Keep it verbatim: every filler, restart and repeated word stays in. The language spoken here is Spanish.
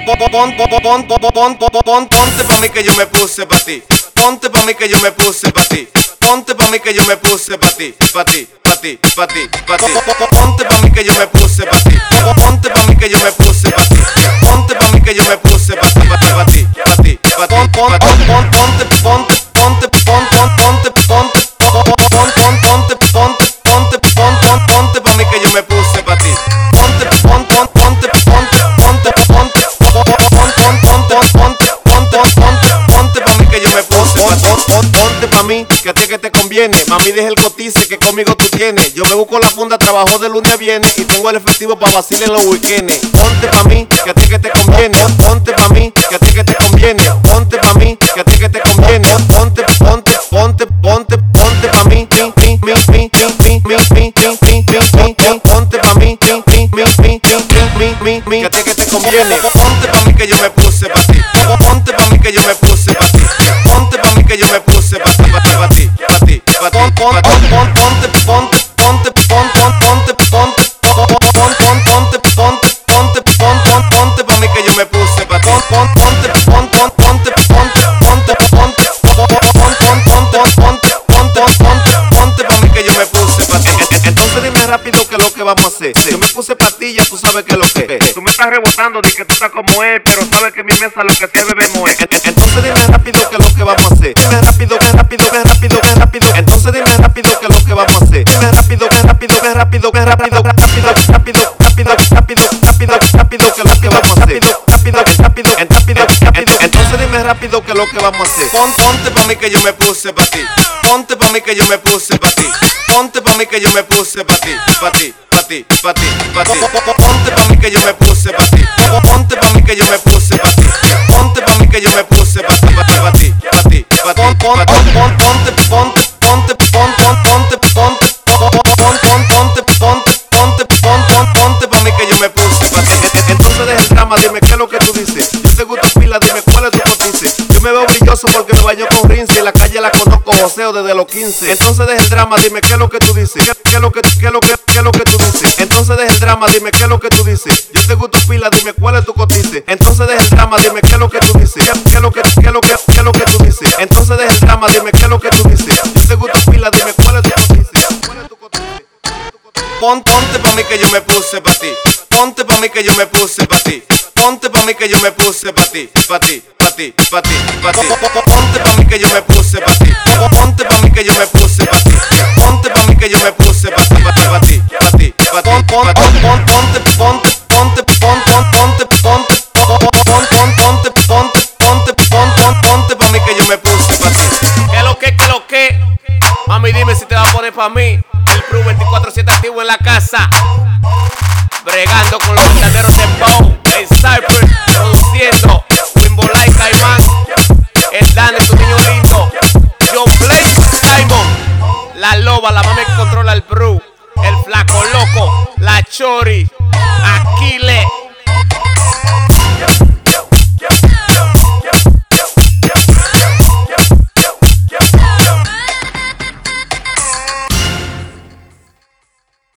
Ponte pa' mí que yo me puse pa' ti. Ponte pa' mí que yo me puse pa' ti. Ponte pa' mí que yo me puse pa' ti, pa' ti, pa' ti, pa' ti, pa' ti. Ponte pa' mí que yo me puse pa' ti. Ponte pa' mí que yo me puse pa' ti. Ponte pa' mí que yo me puse pa' ti, pa' ti, pa' ti, pa' ti, pa' ti. Ponte, ponte, ponte, ponte, ponte, ponte, ponte, ponte, ponte, ponte, ponte, ponte pa' mí que yo me puse pa' ti. Ponte, ponte, ponte, ponte, ponte, ponte, ponte, ponte, ponte, ponte, ponte pa' mí que yo me puse pa' ti. Ponte pa' mí, que a ti que te conviene. Mami, deja el cotice que conmigo tú tienes. Yo me busco la funda, trabajo de lunes a viernes y tengo el efectivo pa' vacilar en los weekendes. Ponte pa' mí, que a ti que te conviene. Ponte pa' mí, que a ti que te conviene. Ponte pa' mí, que a ti que te conviene. Ponte, ponte, ponte, ponte, ponte pa' mí, mi, mi, mi, mi, mi, mi, mi, mi, mi, mi, mi, ponte pa' mí, mi, mi, mi, mi, mi, mi, mi, que a ti que te conviene. Ponte pa' mí que yo me puse pa' ti. Ponte pa' mí que yo me puse pa' ti. Ponte pa' mí que yo me puse pa' ti, pa' ti, pa' ti, pa' ti, pa' ti. Ponte, ponte, ponte, ponte, ponte, ponte, ponte, ponte, ponte, ponte, ponte, ponte pa' mí que yo me puse pa' ti. Ponte, ponte, ponte, ponte, ponte, ponte, ponte, ponte, ponte, ponte, ponte pa' mí que yo me puse pa' ti. Entonces dime rápido qué es lo que vamos a hacer. Yo me puse pa' ti, ya tú sabes qué es lo que es. Tú me estás rebotando de que tú estás como él, pero sabes que en mi mesa lo que sí bebemos es. Entonces dime rápido qué es lo que vamos a hacer. Dime rápido, ven rápido, ven rápido, ven rápido. Entonces dime rápido qué es lo que vamos a hacer. Dime rápido, ven rápido, ven rápido, ven rápido, rápido, rápido, rápido, rápido, rápido, rápido, qué es lo que vamos a hacer. Rápido, rápido, rápido, rápido. Entonces dime rápido qué es lo que vamos a hacer. Ponte pa' mí que yo me puse pa' ti. Ponte pa' mí que yo me puse pa' ti. Ponte pa' mí que yo me puse pa' ti, pa' ti, pa' ti, pa' ti, pa' ti. Ponte pa' mí que yo me puse pa' ti. Ponte pa' mí que yo me puse pa' ti. Ponte pa' mí que yo me puse pa' ti, pa' ti, pa' ti, pa' ti, pa' ti. Ponte, ponte, ponte, ponte, ponte, ponte, ponte, ponte, ponte, ponte, ponte, ponte pa' mí que yo me puse pa' ti. Entonces deja el drama, dime qué es lo que tú dices. Yo te gusto pila, dime cuál es tu cotice. Yo me veo brilloso porque me baño con rinse y la calle la conozco joseo desde los quince. Entonces deja el drama, dime qué es lo que tú dices. ¿Qué es lo que, qué es lo que, qué es lo que tú dices? Entonces deja el drama, dime qué es lo que tú dices. Yo te gusto pila, dime cuál es tu cotice. Entonces deja el drama, dime qué es lo que tú dices. ¿Qué es lo que, qué es lo que, qué es lo que tú dices? Entonces deja el drama, dime qué es lo que tú dices. Yo te gusto pila, dime cuál es tu cotice. ¿Cuál es tu cotice? Ponte pa' mí que yo me puse pa' ti. Ponte pa' mí que yo me puse pa' ti. Ponte pa' mí que yo me puse pa' ti, pa' ti, pa' ti, pa' ti, pa' ti. Ponte pa' mí que yo me puse pa' ti. Ponte pa' mí que yo me puse pa' ti. Ponte pa' mí que yo me puse pa' ti, pa' ti, pa' ti, pa' ti, pa' ti. Ponte, ponte, ponte, ponte, ponte, ponte, ponte, ponte, ponte, ponte, ponte, ponte pa' mí que yo me puse pa' ti. ¿Qué es lo que, qué es lo que? Mami, dime si te vas a poner pa' mí. El Crew veinticuatro siete activo en la casa. Bregando con los verdaderos de Bow. El Cypress produciendo. Wimbolay Caimán. El Dane, tu niño lindo. John Blake Simon. La loba, la mami que controla el Brew. El flaco loco. La Chori. Aquile.